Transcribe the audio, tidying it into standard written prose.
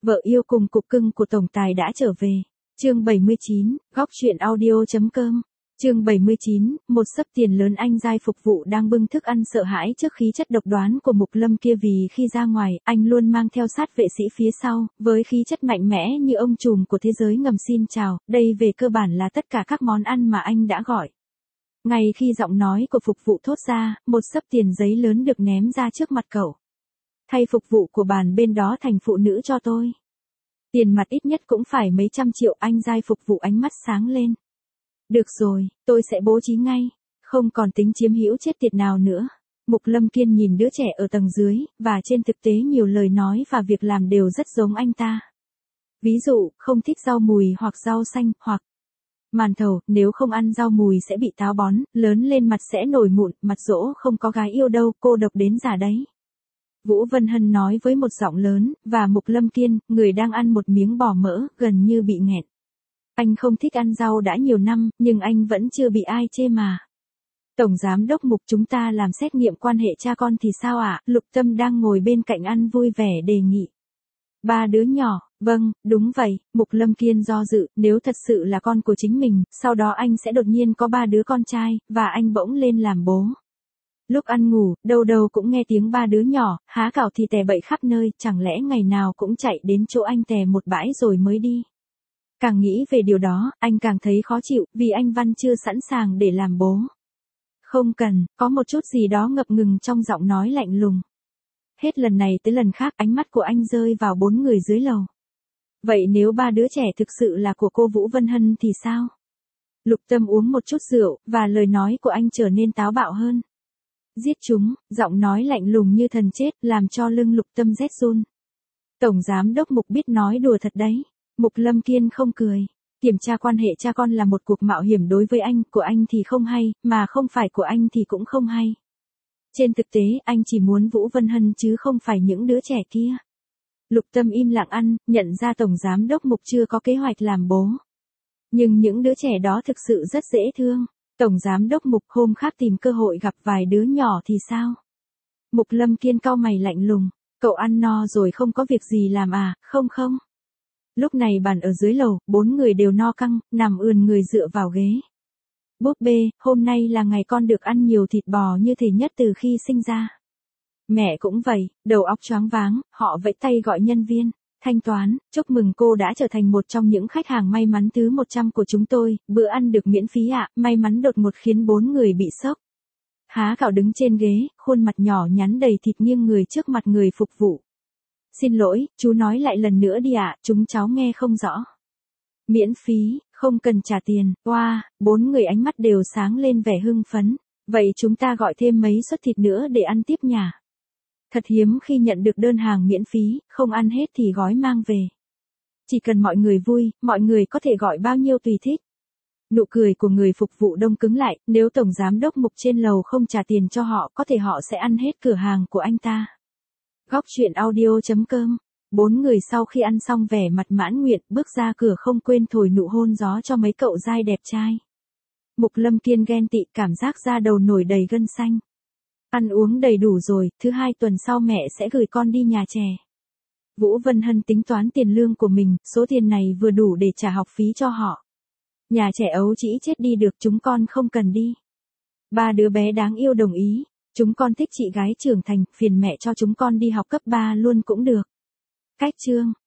Vợ yêu cùng cục cưng của tổng tài đã trở về. Chương 79, góc truyện audio.com. Chương 79, một xấp tiền lớn anh giai phục vụ đang bưng thức ăn sợ hãi trước khí chất độc đoán của Mục Lâm kia, vì khi ra ngoài, anh luôn mang theo sát vệ sĩ phía sau, với khí chất mạnh mẽ như ông trùm của thế giới ngầm. Xin chào, đây về cơ bản là tất cả các món ăn mà anh đã gọi. Ngay khi giọng nói của phục vụ thốt ra, một xấp tiền giấy lớn được ném ra trước mặt cậu. Thay phục vụ của bàn bên đó thành phụ nữ cho tôi. Tiền mặt ít nhất cũng phải mấy trăm triệu. Anh giai phục vụ ánh mắt sáng lên. Được rồi, tôi sẽ bố trí ngay. Không còn tính chiếm hữu chết tiệt nào nữa. Mục Lâm Kiên nhìn đứa trẻ ở tầng dưới, và trên thực tế nhiều lời nói và việc làm đều rất giống anh ta. Ví dụ, không thích rau mùi hoặc rau xanh, hoặc màn thầu, nếu không ăn rau mùi sẽ bị táo bón, lớn lên mặt sẽ nổi mụn, mặt dỗ không có gái yêu đâu, cô độc đến già đấy. Vũ Vân Hân nói với một giọng lớn, và Mục Lâm Kiên, người đang ăn một miếng bò mỡ, gần như bị nghẹn. Anh không thích ăn rau đã nhiều năm, nhưng anh vẫn chưa bị ai chê mà. Tổng giám đốc Mục, chúng ta làm xét nghiệm quan hệ cha con thì sao ạ? Lục Tâm đang ngồi bên cạnh ăn vui vẻ đề nghị. 3 đứa nhỏ, vâng, đúng vậy. Mục Lâm Kiên do dự, nếu thật sự là con của chính mình, sau đó anh sẽ đột nhiên có 3 đứa con trai, và anh bỗng lên làm bố. Lúc ăn ngủ, đâu đâu cũng nghe tiếng 3 đứa nhỏ, há cảo thì tè bậy khắp nơi, chẳng lẽ ngày nào cũng chạy đến chỗ anh tè một bãi rồi mới đi. Càng nghĩ về điều đó, anh càng thấy khó chịu, vì anh Văn chưa sẵn sàng để làm bố. Không cần, có một chút gì đó ngập ngừng trong giọng nói lạnh lùng. Hết lần này tới lần khác ánh mắt của anh rơi vào 4 người dưới lầu. Vậy nếu 3 đứa trẻ thực sự là của cô Vũ Vân Hân thì sao? Lục Tâm uống một chút rượu, và lời nói của anh trở nên táo bạo hơn. Giết chúng, giọng nói lạnh lùng như thần chết, làm cho lưng Lục Tâm rét run. Tổng giám đốc Mục biết nói đùa thật đấy. Mục Lâm Kiên không cười. Kiểm tra quan hệ cha con là một cuộc mạo hiểm đối với anh, của anh thì không hay, mà không phải của anh thì cũng không hay. Trên thực tế, anh chỉ muốn Vũ Vân Hân chứ không phải những đứa trẻ kia. Lục Tâm im lặng ăn, nhận ra tổng giám đốc Mục chưa có kế hoạch làm bố. Nhưng những đứa trẻ đó thực sự rất dễ thương. Tổng giám đốc Mục hôm khác tìm cơ hội gặp vài đứa nhỏ thì sao? Mục Lâm Kiên cau mày lạnh lùng. Cậu ăn no rồi không có việc gì làm à? Không. Lúc này bàn ở dưới lầu, 4 người đều no căng, nằm ườn người dựa vào ghế. Búp bê, hôm nay là ngày con được ăn nhiều thịt bò như thể nhất từ khi sinh ra. Mẹ cũng vậy, đầu óc choáng váng, họ vẫy tay gọi nhân viên. Thanh toán, chúc mừng cô đã trở thành một trong những khách hàng may mắn thứ 100 của chúng tôi, bữa ăn được miễn phí ạ. May mắn đột ngột khiến 4 người bị sốc. Há cảo đứng trên ghế, khuôn mặt nhỏ nhắn đầy thịt nghiêng người trước mặt người phục vụ. Xin lỗi, chú nói lại lần nữa đi ạ, chúng cháu nghe không rõ. Miễn phí, không cần trả tiền. Wow, 4 người ánh mắt đều sáng lên vẻ hưng phấn. Vậy chúng ta gọi thêm mấy suất thịt nữa để ăn tiếp nhỉ? Thật hiếm khi nhận được đơn hàng miễn phí, không ăn hết thì gói mang về. Chỉ cần mọi người vui, mọi người có thể gọi bao nhiêu tùy thích. Nụ cười của người phục vụ đông cứng lại, nếu tổng giám đốc Mục trên lầu không trả tiền cho họ, có thể họ sẽ ăn hết cửa hàng của anh ta. Góc truyện audio.com. 4 người sau khi ăn xong vẻ mặt mãn nguyện, bước ra cửa không quên thổi nụ hôn gió cho mấy cậu giai đẹp trai. Mục Lâm Kiên ghen tị, cảm giác da đầu nổi đầy gân xanh. Ăn uống đầy đủ rồi, thứ 2 tuần sau mẹ sẽ gửi con đi nhà trẻ. Vũ Vân Hân tính toán tiền lương của mình, số tiền này vừa đủ để trả học phí cho họ. Nhà trẻ ấu trĩ chết đi được, chúng con không cần đi. 3 đứa bé đáng yêu đồng ý. Chúng con thích chị gái trưởng thành, phiền mẹ cho chúng con đi học cấp 3 luôn cũng được. Cách chương.